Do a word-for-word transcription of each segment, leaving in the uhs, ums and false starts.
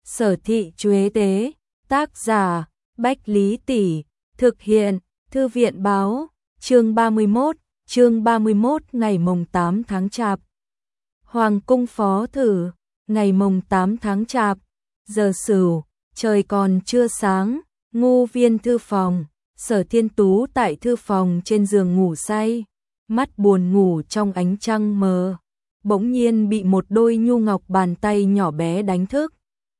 Sở Thị Chuế Tế, tác giả Bách Lý Tỷ, thực hiện Thư viện Báo, chương ba mươi mốt, chương ba mươi mốt ngày mồng tám tháng Chạp. Hoàng cung Phó Thử, ngày mồng tám tháng Chạp, giờ Sửu, trời còn chưa sáng, Ngô Viên thư phòng, Sở Thiên Tú tại thư phòng trên giường ngủ say, mắt buồn ngủ trong ánh trăng mờ, bỗng nhiên bị một đôi nhu ngọc bàn tay nhỏ bé đánh thức.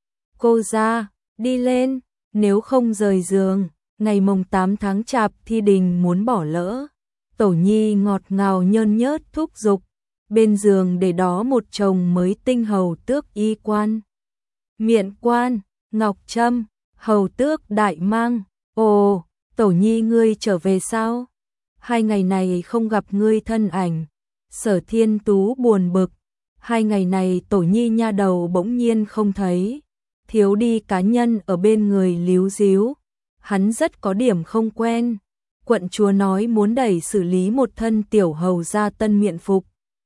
Cô ra, đi lên, nếu không rời giường, ngày mồng tám tháng Chạp thi đình muốn bỏ lỡ. Tổ Nhi ngọt ngào nhơn nhớt thúc giục, bên giường để đó một chồng mới tinh hầu tước y quan. Miện quan, ngọc trâm, hầu tước đại mang, ồ, Tổ Nhi ngươi trở về sao? Hai ngày này không gặp ngươi thân ảnh. Sở Thiên Tú buồn bực, hai ngày này Tổ Nhi nha đầu bỗng nhiên không thấy, thiếu đi cá nhân ở bên người líu díu, hắn rất có điểm không quen. Quận chúa nói muốn đẩy xử lý một thân tiểu hầu ra tân miện phục,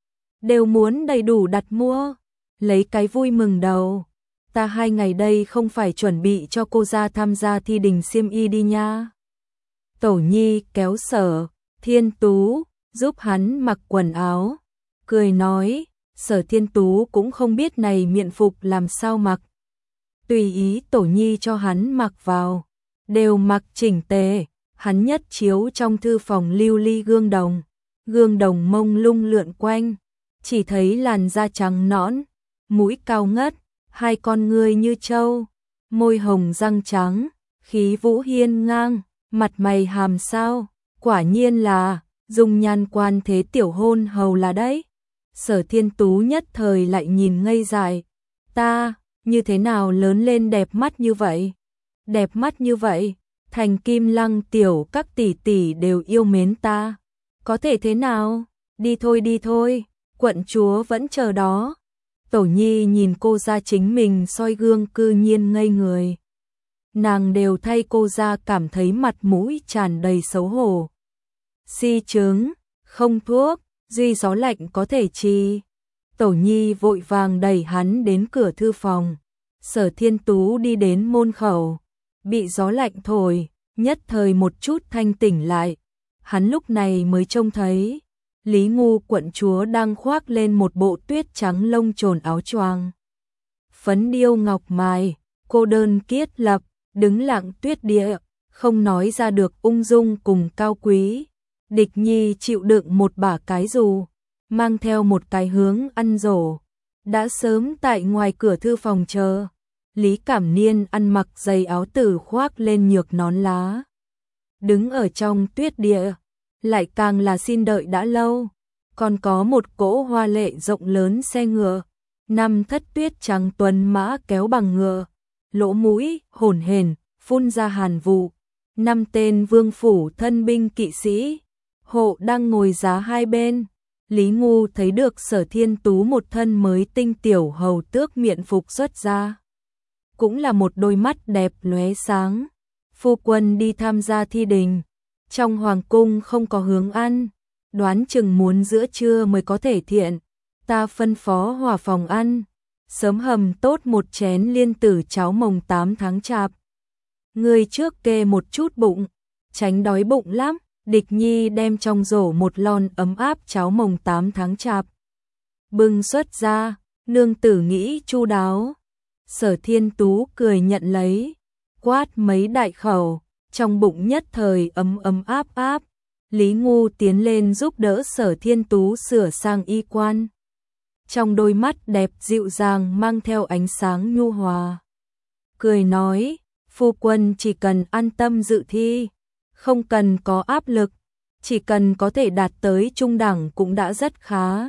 đều muốn đầy đủ đặt mua, lấy cái vui mừng đầu. Ta hai ngày đây không phải chuẩn bị cho cô ra tham gia thi đình xiêm y đi nha. Tổ Nhi kéo Sở Thiên Tú giúp hắn mặc quần áo, cười nói, Sở Thiên Tú cũng không biết này miện phục làm sao mặc, tùy ý Tổ Nhi cho hắn mặc vào, đều mặc chỉnh tề. Hắn nhất chiếu trong thư phòng lưu ly gương đồng, gương đồng mông lung lượn quanh, chỉ thấy làn da trắng nõn, mũi cao ngất, hai con ngươi như trâu, môi hồng răng trắng, khí vũ hiên ngang, mặt mày hàm sao, quả nhiên là dung nhan quan thế tiểu hôn hầu là đấy. Sở Thiên Tú nhất thời lại nhìn ngây dại, ta, như thế nào lớn lên đẹp mắt như vậy? Đẹp mắt như vậy, thành Kim Lăng tiểu các tỷ tỷ đều yêu mến ta. Có thể thế nào? Đi thôi đi thôi, quận chúa vẫn chờ đó. Tổ Nhi nhìn cô ra chính mình soi gương cư nhiên ngây người. Nàng đều thay cô ra cảm thấy mặt mũi tràn đầy xấu hổ. Si chứng, không thuốc, duy gió lạnh có thể trị. Tổ Nhi vội vàng đẩy hắn đến cửa thư phòng. Sở Thiên Tú đi đến môn khẩu, bị gió lạnh thổi, nhất thời một chút thanh tỉnh lại. Hắn lúc này mới trông thấy Lý Ngu quận chúa đang khoác lên một bộ tuyết trắng lông trồn áo choàng, phấn điêu ngọc mài, cô đơn kiết lập, đứng lặng tuyết địa, không nói ra được ung dung cùng cao quý. Địch Nhi chịu đựng một bả cái dù, mang theo một cái hướng ăn rổ, đã sớm tại ngoài cửa thư phòng chờ. Lý Cảm Niên ăn mặc giày áo tử khoác lên nhược nón lá, đứng ở trong tuyết địa, lại càng là xin đợi đã lâu. Còn có một cỗ hoa lệ rộng lớn xe ngựa, năm thất tuyết trắng tuấn mã kéo bằng ngựa, lỗ mũi hổn hển phun ra hàn vụ, năm tên vương phủ thân binh kỵ sĩ hộ đang ngồi giá hai bên. Lý Ngu thấy được Sở Thiên Tú một thân mới tinh tiểu hầu tước miện phục xuất ra, cũng là một đôi mắt đẹp lóe sáng. Phu quân đi tham gia thi đình, trong hoàng cung không có hướng ăn, đoán chừng muốn giữa trưa mới có thể thiện. Ta phân phó hỏa phòng ăn, sớm hầm tốt một chén liên tử cháo mồng tám tháng Chạp. Người trước kê một chút bụng, tránh đói bụng lắm. Địch Nhi đem trong rổ một lon ấm áp cháo mồng tám tháng Chạp bưng xuất ra, nương tử nghĩ chu đáo. Sở Thiên Tú cười nhận lấy, quát mấy đại khẩu, trong bụng nhất thời ấm ấm áp áp. Lý Ngu tiến lên giúp đỡ Sở Thiên Tú sửa sang y quan, trong đôi mắt đẹp dịu dàng mang theo ánh sáng nhu hòa, cười nói, phu quân chỉ cần an tâm dự thi, không cần có áp lực, chỉ cần có thể đạt tới trung đẳng cũng đã rất khá.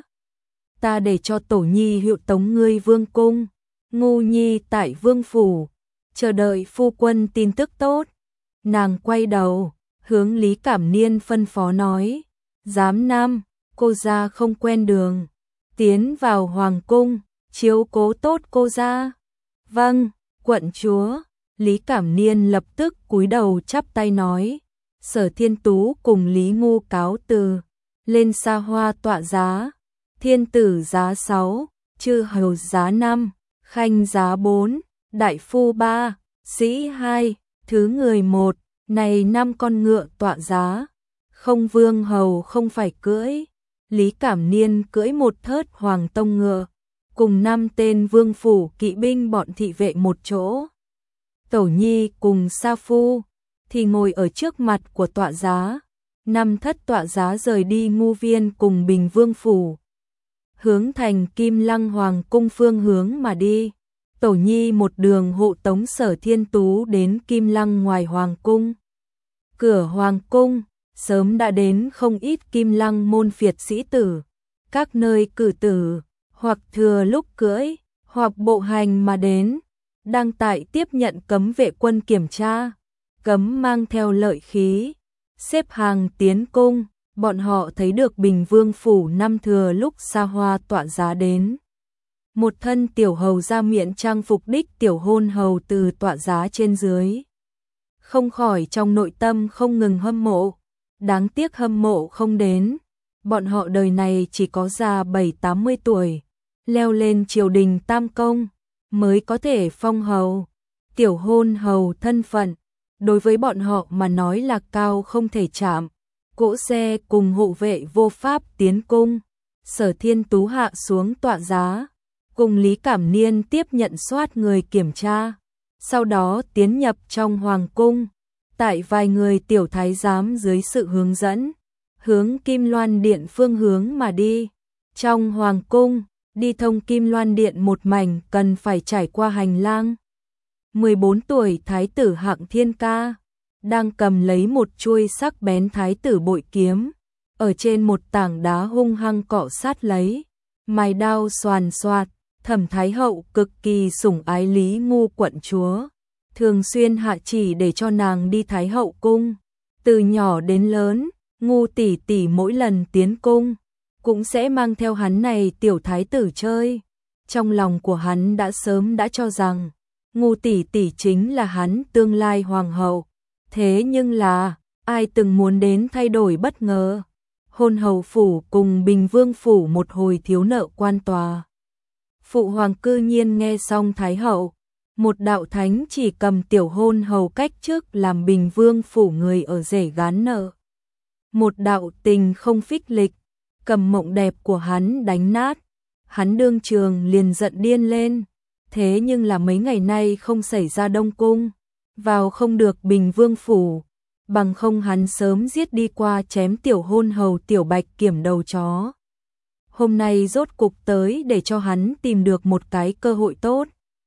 Ta để cho Tổ Nhi hiệu tống ngươi vương cung, Ngu Nhi tại vương phủ, chờ đợi phu quân tin tức tốt. Nàng quay đầu, hướng Lý Cảm Niên phân phó nói, giám nam, cô ra không quen đường, tiến vào hoàng cung, chiếu cố tốt cô ra. Vâng, quận chúa. Lý Cảm Niên lập tức cúi đầu chắp tay nói. Sở Thiên Tú cùng Lý Ngu cáo từ, lên xa hoa tọa giá, thiên tử giá sáu, chư hầu giá năm, khanh giá bốn, đại phu ba, sĩ hai, thứ người một, này năm con ngựa tọa giá, không vương hầu không phải cưỡi, Lý Cảm Niên cưỡi một thớt hoàng tông ngựa, cùng năm tên vương phủ kỵ binh bọn thị vệ một chỗ. Tẩu Nhi cùng Sa Phu thì ngồi ở trước mặt của tọa giá, năm thất tọa giá rời đi ngu viên cùng Bình Vương phủ, hướng thành Kim Lăng Hoàng cung phương hướng mà đi. Tẩu Nhi một đường hộ tống Sở Thiên Tú đến Kim Lăng ngoài Hoàng cung. Cửa Hoàng cung, sớm đã đến không ít Kim Lăng môn phiệt sĩ tử, các nơi cử tử, hoặc thừa lúc cưỡi, hoặc bộ hành mà đến, đang tại tiếp nhận cấm vệ quân kiểm tra, cấm mang theo lợi khí, xếp hàng tiến cung. Bọn họ thấy được Bình Vương phủ năm thừa lúc xa hoa tọa giá đến. Một thân tiểu hầu ra miệng trang phục đích tiểu hôn hầu từ tọa giá trên dưới. Không khỏi trong nội tâm không ngừng hâm mộ, đáng tiếc hâm mộ không đến. Bọn họ đời này chỉ có già bảy tám mươi tuổi, leo lên triều đình tam công, mới có thể phong hầu. Tiểu hôn hầu thân phận, đối với bọn họ mà nói là cao không thể chạm. Cỗ xe cùng hộ vệ vô pháp tiến cung, Sở Thiên Tú hạ xuống tọa giá, cùng Lý Cảm Niên tiếp nhận soát người kiểm tra, sau đó tiến nhập trong hoàng cung, tại vài người tiểu thái giám dưới sự hướng dẫn, hướng Kim Loan Điện phương hướng mà đi. Trong hoàng cung, đi thông Kim Loan Điện một mảnh cần phải trải qua hành lang. mười bốn tuổi thái tử Hạng Thiên Ca đang cầm lấy một chuôi sắc bén thái tử bội kiếm, ở trên một tảng đá hung hăng cọ sát lấy, mài đao xoàn xoạt. Thẩm Thái Hậu cực kỳ sủng ái Lý Ngu quận chúa, thường xuyên hạ chỉ để cho nàng đi Thái Hậu cung. Từ nhỏ đến lớn, Ngu tỷ tỷ mỗi lần tiến cung cũng sẽ mang theo hắn này tiểu thái tử chơi. Trong lòng của hắn đã sớm đã cho rằng Ngu tỷ tỷ chính là hắn tương lai hoàng hậu. Thế nhưng là, ai từng muốn đến thay đổi bất ngờ. Hôn hầu phủ cùng Bình Vương phủ một hồi thiếu nợ quan tòa. Phụ hoàng cư nhiên nghe xong Thái Hậu, một đạo thánh chỉ cầm tiểu hôn hầu cách trước làm Bình Vương phủ người ở rể gán nợ. Một đạo tình không phích lịch, cầm mộng đẹp của hắn đánh nát. Hắn đương trường liền giận điên lên. Thế nhưng là mấy ngày nay không xảy ra đông cung, vào không được Bình Vương phủ, bằng không hắn sớm giết đi qua chém tiểu hôn hầu tiểu bạch kiểm đầu chó. Hôm nay rốt cục tới để cho hắn tìm được một cái cơ hội tốt.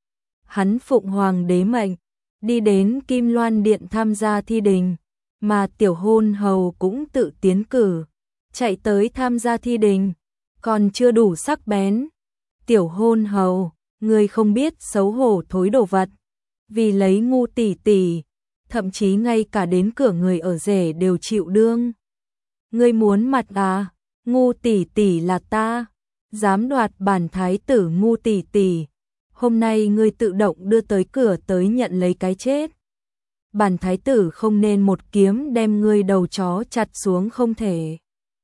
Hắn phụng hoàng đế mệnh, đi đến Kim Loan Điện tham gia thi đình, mà tiểu hôn hầu cũng tự tiến cử, chạy tới tham gia thi đình, còn chưa đủ sắc bén. Tiểu hôn hầu, người không biết xấu hổ thối đồ vật, vì lấy Ngu tỷ tỷ, thậm chí ngay cả đến cửa người ở rể đều chịu đương. Ngươi muốn mặt à? Ngu tỷ tỷ là ta, dám đoạt bản thái tử Ngu tỷ tỷ, hôm nay ngươi tự động đưa tới cửa tới nhận lấy cái chết. Bản thái tử không nên một kiếm đem ngươi đầu chó chặt xuống không thể.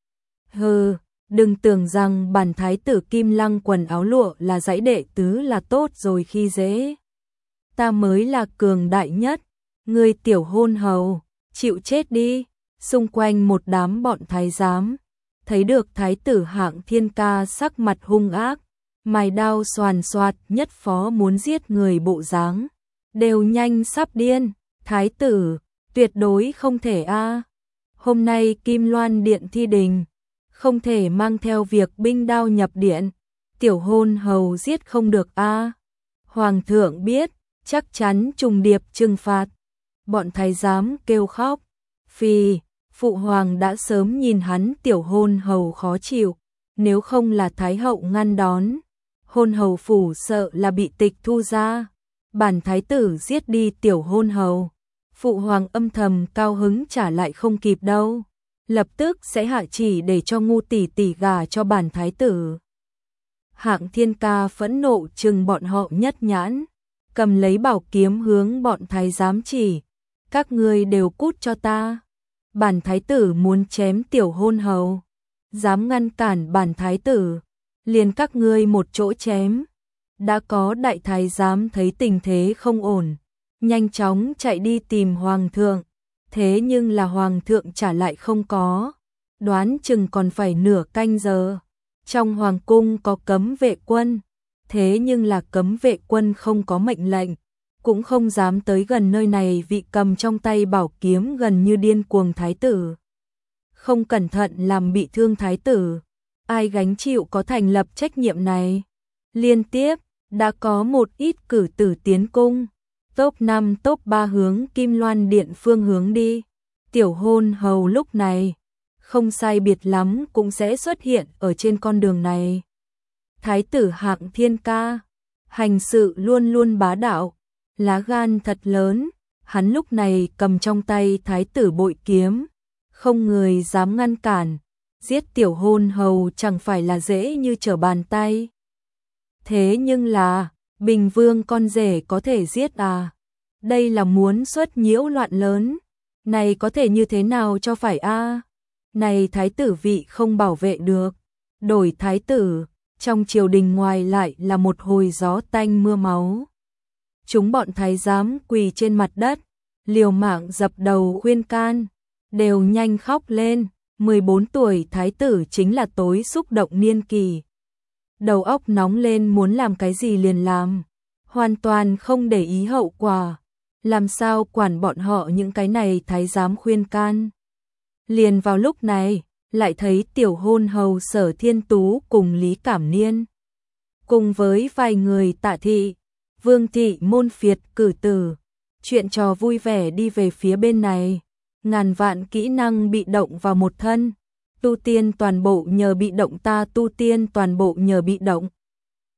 Hừ, đừng tưởng rằng bản thái tử Kim Lăng quần áo lụa là dãy đệ tứ là tốt rồi khi dễ. Ta mới là cường đại nhất, ngươi tiểu hôn hầu, chịu chết đi. Xung quanh một đám bọn thái giám, thấy được thái tử Hạng Thiên Ca sắc mặt hung ác, mài đao xoàn xoạt nhất phó muốn giết người bộ dáng, đều nhanh sắp điên. Thái tử, tuyệt đối không thể a. Hôm nay Kim Loan Điện thi đình, không thể mang theo việc binh đao nhập điện, tiểu hôn hầu giết không được a. Hoàng thượng biết, chắc chắn trùng điệp trừng phạt. Bọn thái giám kêu khóc. Phi, phụ hoàng đã sớm nhìn hắn tiểu hôn hầu khó chịu, nếu không là thái hậu ngăn đón, hôn hầu phủ sợ là bị tịch thu ra. Bản thái tử giết đi tiểu hôn hầu, phụ hoàng âm thầm cao hứng trả lại không kịp đâu, lập tức sẽ hạ chỉ để cho Ngu tỷ tỷ gả cho bản thái tử. Hạng Thiên Ca phẫn nộ trừng bọn họ nhất nhãn, cầm lấy bảo kiếm hướng bọn thái giám chỉ, các ngươi đều cút cho ta. Bản thái tử muốn chém tiểu hôn hầu, dám ngăn cản bản thái tử, liền các ngươi một chỗ chém. Đã có đại thái giám thấy tình thế không ổn, nhanh chóng chạy đi tìm hoàng thượng, thế nhưng là hoàng thượng trả lại không có, đoán chừng còn phải nửa canh giờ. Trong hoàng cung có cấm vệ quân, thế nhưng là cấm vệ quân không có mệnh lệnh, cũng không dám tới gần nơi này vị cầm trong tay bảo kiếm gần như điên cuồng thái tử. Không cẩn thận làm bị thương thái tử, ai gánh chịu có thành lập trách nhiệm này. Liên tiếp, đã có một ít cử tử tiến cung, top năm top ba hướng Kim Loan Điện phương hướng đi. Tiểu hôn hầu lúc này, không sai biệt lắm cũng sẽ xuất hiện ở trên con đường này. Thái tử hạng thiên ca, hành sự luôn luôn bá đạo, lá gan thật lớn, hắn lúc này cầm trong tay thái tử bội kiếm, không người dám ngăn cản, giết tiểu hôn hầu chẳng phải là dễ như trở bàn tay. Thế nhưng là, Bình Vương con rể có thể giết à? Đây là muốn xuất nhiễu loạn lớn, này có thể như thế nào cho phải a? Này thái tử vị không bảo vệ được, đổi thái tử, trong triều đình ngoài lại là một hồi gió tanh mưa máu. Chúng bọn thái giám quỳ trên mặt đất, liều mạng dập đầu khuyên can, đều nhanh khóc lên, mười bốn tuổi thái tử chính là tối xúc động niên kỳ. Đầu óc nóng lên muốn làm cái gì liền làm, hoàn toàn không để ý hậu quả, làm sao quản bọn họ những cái này thái giám khuyên can. Liền vào lúc này, lại thấy tiểu hôn hầu Sở Thiên Tú cùng Lý Cảm Niên, cùng với vài người Tạ thị, Vương thị môn phiệt cử tử, chuyện trò vui vẻ đi về phía bên này, ngàn vạn kỹ năng bị động vào một thân, tu tiên toàn bộ nhờ bị động ta tu tiên toàn bộ nhờ bị động.